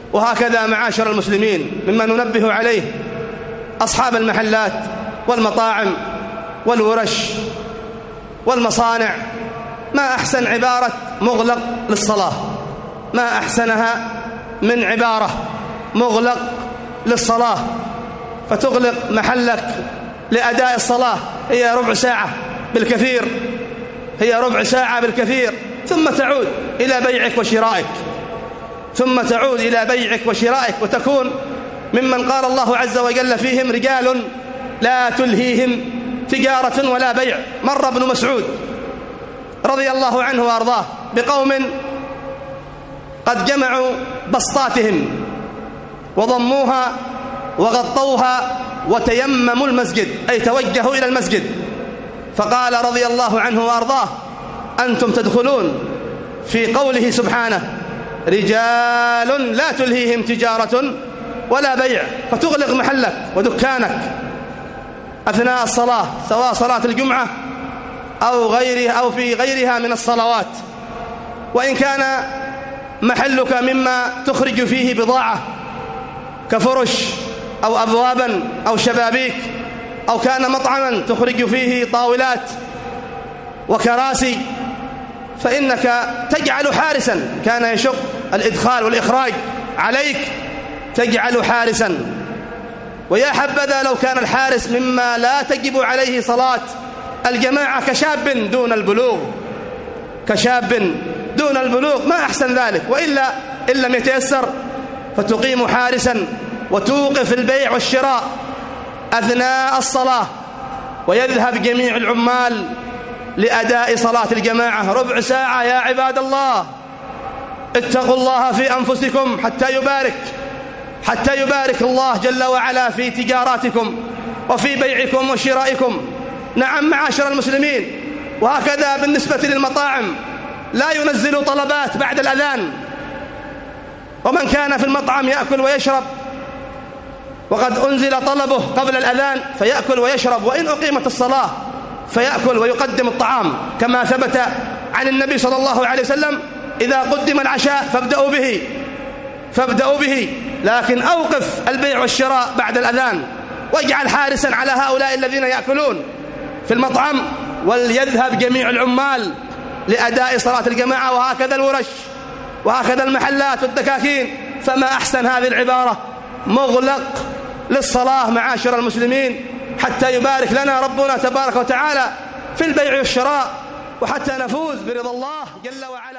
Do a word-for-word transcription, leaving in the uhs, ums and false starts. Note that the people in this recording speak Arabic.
وهكذا معاشر المسلمين مما ننبه عليه أصحاب المحلات والمطاعم والورش والمصانع، ما أحسن عبارة مغلق للصلاة، ما أحسنها من عبارة مغلق للصلاة، فتغلق محلك لأداء الصلاة هي ربع ساعة بالكثير، هي ربع ساعة بالكثير، ثم تعود إلى بيعك وشرائك، ثم تعود إلى بيعك وشرائك، وتكون ممن قال الله عز وجل فيهم رجال لا تلهيهم تجارة ولا بيع. مر ابن مسعود رضي الله عنه وأرضاه بقوم قد جمعوا بسطاتهم وضموها وغطوها وتيمموا المسجد، أي توجهوا إلى المسجد، فقال رضي الله عنه وأرضاه: أنتم تدخلون في قوله سبحانه: رجال لا تلهيهم تجارة ولا بيع، فتغلق محلك ودكانك أثناء الصلاة، سواء صلاة الجمعة أو غيرها أو في غيرها من الصلوات. وإن كان محلك مما تخرج فيه بضاعة كفرش أو أبوابا أو شبابيك، أو كان مطعما تخرج فيه طاولات وكراسي، فإنك تجعل حارسا، كان يشق الإدخال والإخراج عليك تجعل حارسا. ويا حبذا لو كان الحارس مما لا تجب عليه صلاة الجماعة كشاب دون البلوغ، كشاب دون البلوغ، ما أحسن ذلك. وإلا إن لم يتيسر فتقيم حارسا وتوقف البيع والشراء أثناء الصلاة، ويذهب جميع العمال لأداء صلاة الجماعة ربع ساعة. يا عباد الله، اتقوا الله في أنفسكم حتى يبارك حتى يبارك الله جل وعلا في تجاراتكم وفي بيعكم وشرائكم. نعم معاشر المسلمين، وهكذا بالنسبة للمطاعم، لا ينزل طلبات بعد الأذان، ومن كان في المطعم يأكل ويشرب وقد أنزل طلبه قبل الأذان فيأكل ويشرب، وإن أقيمت الصلاة فيأكل ويقدم الطعام، كما ثبت عن النبي صلى الله عليه وسلم: إذا قدم العشاء فابدأوا به فابدأوا به لكن أوقف البيع والشراء بعد الأذان، واجعل حارسا على هؤلاء الذين يأكلون في المطعم، وليذهب جميع العمال لأداء صلاة الجماعة. وهكذا الورش وهكذا المحلات والدكاكين، فما أحسن هذه العبارة: مغلق للصلاة معاشر المسلمين، حتى يبارك لنا ربنا تبارك وتعالى في البيع والشراء، وحتى نفوز برضا الله جل وعلا.